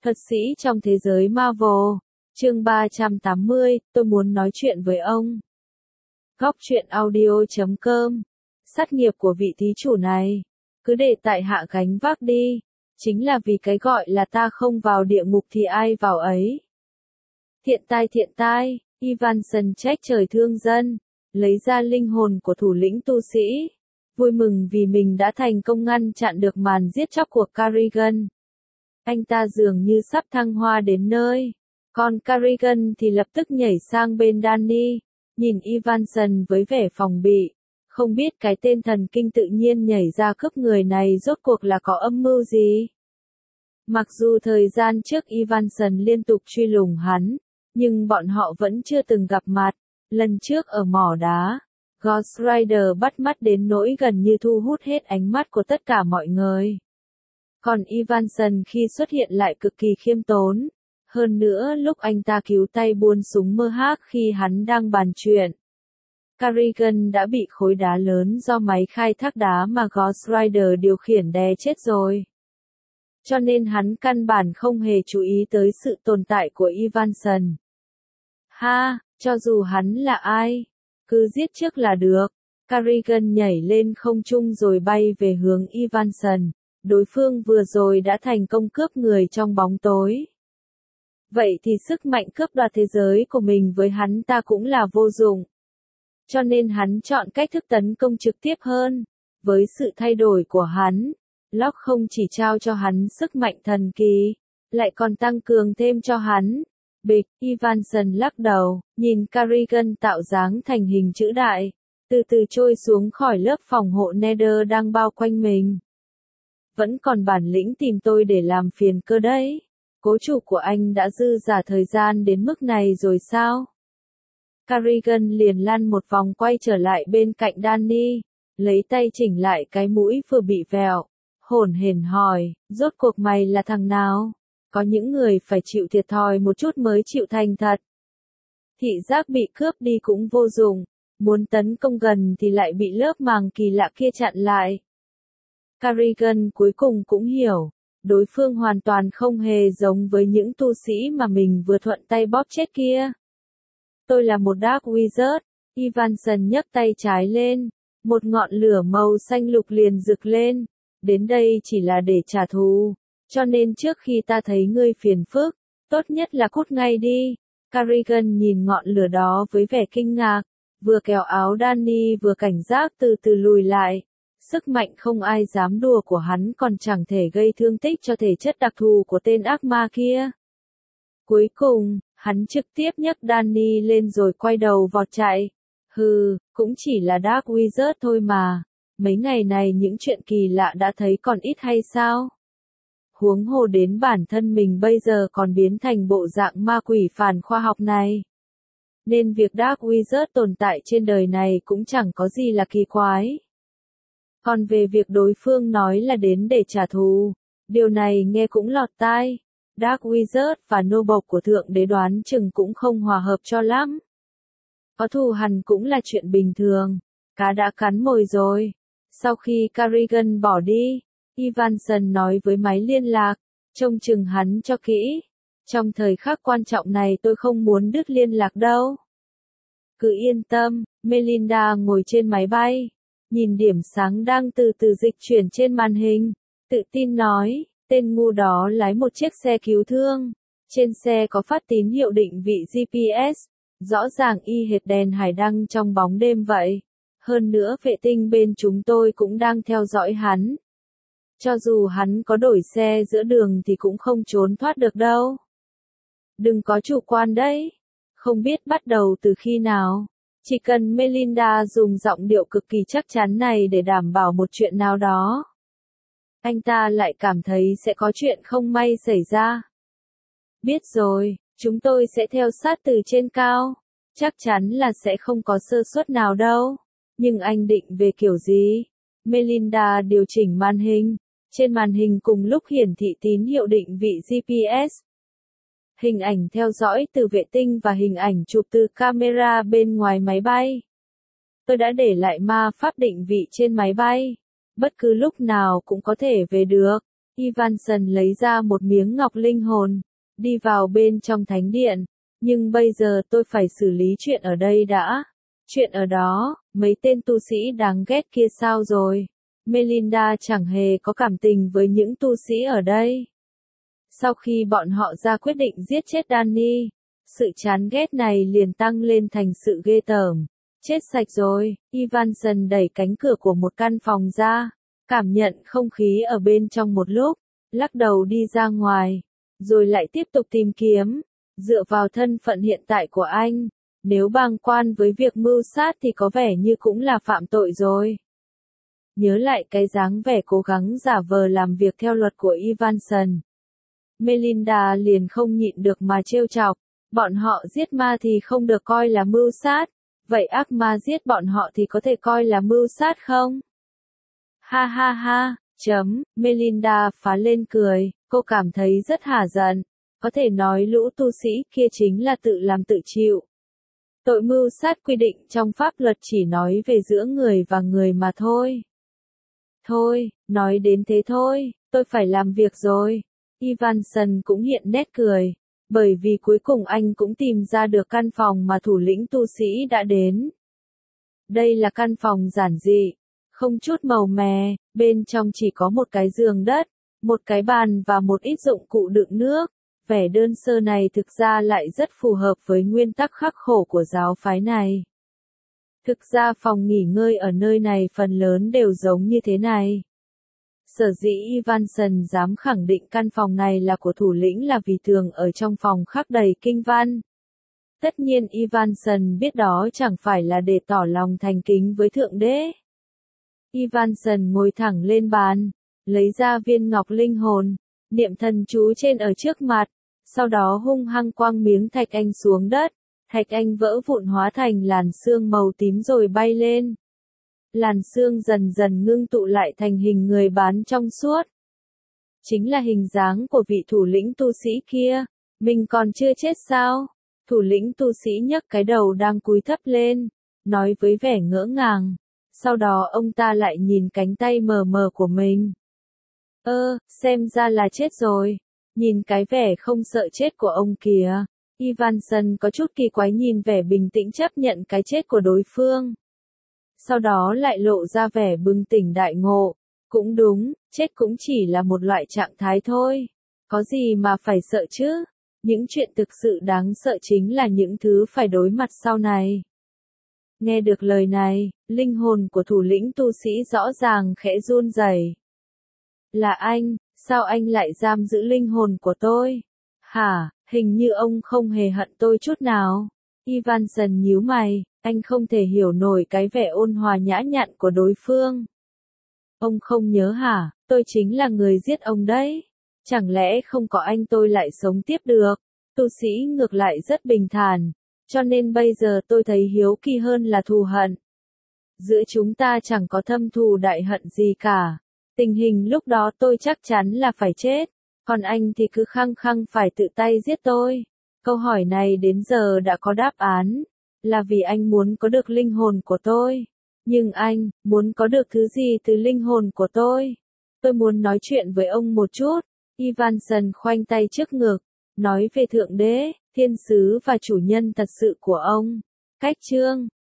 Thuật sĩ trong thế giới Marvel, chương 380, tôi muốn nói chuyện với ông. Góc truyện audio.com. Sát nghiệp của vị thí chủ này, cứ để tại hạ gánh vác đi, chính là vì cái gọi là ta không vào địa ngục thì ai vào ấy. Thiện tai, Ivanson trách trời thương dân, lấy ra linh hồn của thủ lĩnh tu sĩ, vui mừng vì mình đã thành công ngăn chặn được màn giết chóc của Carrigan. Anh ta dường như sắp thăng hoa đến nơi, còn Carrigan thì lập tức nhảy sang bên Danny, nhìn Ivanson với vẻ phòng bị, không biết cái tên thần kinh tự nhiên nhảy ra cướp người này rốt cuộc là có âm mưu gì. Mặc dù thời gian trước Ivanson liên tục truy lùng hắn, nhưng bọn họ vẫn chưa từng gặp mặt. Lần trước ở mỏ đá, Ghost Rider bắt mắt đến nỗi gần như thu hút hết ánh mắt của tất cả mọi người. Còn Ivanson khi xuất hiện lại cực kỳ khiêm tốn. Hơn nữa lúc anh ta cứu tay buôn súng mơ hác khi hắn đang bàn chuyện. Carrigan đã bị khối đá lớn do máy khai thác đá mà Ghost Rider điều khiển đè chết rồi. Cho nên hắn căn bản không hề chú ý tới sự tồn tại của Ivanson. Cho dù hắn là ai, cứ giết trước là được. Carrigan nhảy lên không trung rồi bay về hướng Ivanson. Đối phương vừa rồi đã thành công cướp người trong bóng tối. Vậy thì sức mạnh cướp đoạt thế giới của mình với hắn ta cũng là vô dụng. Cho nên hắn chọn cách thức tấn công trực tiếp hơn. Với sự thay đổi của hắn, Locke không chỉ trao cho hắn sức mạnh thần kỳ, lại còn tăng cường thêm cho hắn. Bịch, Ivanson lắc đầu, nhìn Carrigan tạo dáng thành hình chữ đại, từ từ trôi xuống khỏi lớp phòng hộ Nether đang bao quanh mình. Vẫn còn bản lĩnh tìm tôi để làm phiền cơ đấy. Cố chủ của anh đã dư dả thời gian đến mức này rồi sao? Carrigan liền lăn một vòng quay trở lại bên cạnh Danny, lấy tay chỉnh lại cái mũi vừa bị vẹo, hổn hển hỏi, rốt cuộc mày là thằng nào? Có những người phải chịu thiệt thòi một chút mới chịu thành thật. Thị giác bị cướp đi cũng vô dụng, muốn tấn công gần thì lại bị lớp màng kỳ lạ kia chặn lại. Carrigan cuối cùng cũng hiểu, đối phương hoàn toàn không hề giống với những tu sĩ mà mình vừa thuận tay bóp chết kia. Tôi là một Dark Wizard, Ivanson nhấc tay trái lên, một ngọn lửa màu xanh lục liền rực lên, đến đây chỉ là để trả thù, cho nên trước khi ta thấy ngươi phiền phức, tốt nhất là cút ngay đi. Carrigan nhìn ngọn lửa đó với vẻ kinh ngạc, vừa kéo áo Danny vừa cảnh giác từ từ lùi lại. Sức mạnh không ai dám đùa của hắn còn chẳng thể gây thương tích cho thể chất đặc thù của tên ác ma kia. Cuối cùng, hắn trực tiếp nhấc Danny lên rồi quay đầu vọt chạy. Cũng chỉ là Dark Wizard thôi mà. Mấy ngày này những chuyện kỳ lạ đã thấy còn ít hay sao? Huống hồ đến bản thân mình bây giờ còn biến thành bộ dạng ma quỷ phản khoa học này. Nên việc Dark Wizard tồn tại trên đời này cũng chẳng có gì là kỳ quái. Còn về việc đối phương nói là đến để trả thù, điều này nghe cũng lọt tai. Dark Wizard và nô bộc của Thượng Đế đoán chừng cũng không hòa hợp cho lắm. Có thù hằn cũng là chuyện bình thường, cá đã cắn mồi rồi. Sau khi Carrigan bỏ đi, Ivanson nói với máy liên lạc, trông chừng hắn cho kỹ. Trong thời khắc quan trọng này tôi không muốn đứt liên lạc đâu. Cứ yên tâm, Melinda ngồi trên máy bay, nhìn điểm sáng đang từ từ dịch chuyển trên màn hình, tự tin nói, tên ngu đó lái một chiếc xe cứu thương. Trên xe có phát tín hiệu định vị GPS, rõ ràng y hệt đèn hải đăng trong bóng đêm vậy. Hơn nữa vệ tinh bên chúng tôi cũng đang theo dõi hắn. Cho dù hắn có đổi xe giữa đường thì cũng không trốn thoát được đâu. Đừng có chủ quan đấy. Không biết bắt đầu từ khi nào. Chỉ cần Melinda dùng giọng điệu cực kỳ chắc chắn này để đảm bảo một chuyện nào đó, anh ta lại cảm thấy sẽ có chuyện không may xảy ra. Biết rồi, chúng tôi sẽ theo sát từ trên cao. Chắc chắn là sẽ không có sơ suất nào đâu. Nhưng anh định về kiểu gì? Melinda điều chỉnh màn hình. Trên màn hình cùng lúc hiển thị tín hiệu định vị GPS. Hình ảnh theo dõi từ vệ tinh và hình ảnh chụp từ camera bên ngoài máy bay. Tôi đã để lại ma pháp định vị trên máy bay. Bất cứ lúc nào cũng có thể về được. Ivanson lấy ra một miếng ngọc linh hồn, đi vào bên trong thánh điện. Nhưng bây giờ tôi phải xử lý chuyện ở đây đã. Chuyện ở đó, mấy tên tu sĩ đáng ghét kia sao rồi? Melinda chẳng hề có cảm tình với những tu sĩ ở đây. Sau khi bọn họ ra quyết định giết chết Danny, sự chán ghét này liền tăng lên thành sự ghê tởm. Chết sạch rồi, Ivanson đẩy cánh cửa của một căn phòng ra, cảm nhận không khí ở bên trong một lúc, lắc đầu đi ra ngoài, rồi lại tiếp tục tìm kiếm. Dựa vào thân phận hiện tại của anh, nếu bàng quan với việc mưu sát thì có vẻ như cũng là phạm tội rồi. Nhớ lại cái dáng vẻ cố gắng giả vờ làm việc theo luật của Ivanson, Melinda liền không nhịn được mà trêu chọc, bọn họ giết ma thì không được coi là mưu sát, vậy ác ma giết bọn họ thì có thể coi là mưu sát không? Ha ha ha, Melinda phá lên cười, cô cảm thấy rất hả giận, có thể nói lũ tu sĩ kia chính là tự làm tự chịu. Tội mưu sát quy định trong pháp luật chỉ nói về giữa người và người mà thôi. Thôi, nói đến thế thôi, tôi phải làm việc rồi. Ivanson cũng hiện nét cười, bởi vì cuối cùng anh cũng tìm ra được căn phòng mà thủ lĩnh tu sĩ đã đến. Đây là căn phòng giản dị, không chút màu mè, bên trong chỉ có một cái giường đất, một cái bàn và một ít dụng cụ đựng nước. Vẻ đơn sơ này thực ra lại rất phù hợp với nguyên tắc khắc khổ của giáo phái này. Thực ra phòng nghỉ ngơi ở nơi này phần lớn đều giống như thế này. Sở dĩ Ivanson dám khẳng định căn phòng này là của thủ lĩnh là vì tường ở trong phòng khắc đầy kinh văn. Tất nhiên Ivanson biết đó chẳng phải là để tỏ lòng thành kính với Thượng Đế. Ivanson ngồi thẳng lên bàn, lấy ra viên ngọc linh hồn, niệm thần chú trên ở trước mặt, sau đó hung hăng quăng miếng thạch anh xuống đất, thạch anh vỡ vụn hóa thành làn sương màu tím rồi bay lên. Làn sương dần dần ngưng tụ lại thành hình người bán trong suốt. Chính là hình dáng của vị thủ lĩnh tu sĩ kia, mình còn chưa chết sao? Thủ lĩnh tu sĩ nhấc cái đầu đang cúi thấp lên, nói với vẻ ngỡ ngàng, sau đó ông ta lại nhìn cánh tay mờ mờ của mình. Xem ra là chết rồi. Nhìn cái vẻ không sợ chết của ông kìa. Ivanson có chút kỳ quái nhìn vẻ bình tĩnh chấp nhận cái chết của đối phương. Sau đó lại lộ ra vẻ bừng tỉnh đại ngộ. Cũng đúng, chết cũng chỉ là một loại trạng thái thôi. Có gì mà phải sợ chứ? Những chuyện thực sự đáng sợ chính là những thứ phải đối mặt sau này. Nghe được lời này, linh hồn của thủ lĩnh tu sĩ rõ ràng khẽ run rẩy. Là anh, sao anh lại giam giữ linh hồn của tôi? Hả, hình như ông không hề hận tôi chút nào. Ivanson nhíu mày, anh không thể hiểu nổi cái vẻ ôn hòa nhã nhặn của đối phương. Ông không nhớ hả, tôi chính là người giết ông đấy. Chẳng lẽ không có anh tôi lại sống tiếp được? Tu sĩ ngược lại rất bình thản, cho nên bây giờ tôi thấy hiếu kỳ hơn là thù hận. Giữa chúng ta chẳng có thâm thù đại hận gì cả. Tình hình lúc đó tôi chắc chắn là phải chết, còn anh thì cứ khăng khăng phải tự tay giết tôi. Câu hỏi này đến giờ đã có đáp án, là vì anh muốn có được linh hồn của tôi. Nhưng anh, muốn có được thứ gì từ linh hồn của tôi? Tôi muốn nói chuyện với ông một chút. Ivanson khoanh tay trước ngực, nói về Thượng Đế, Thiên Sứ và chủ nhân thật sự của ông. Cách chương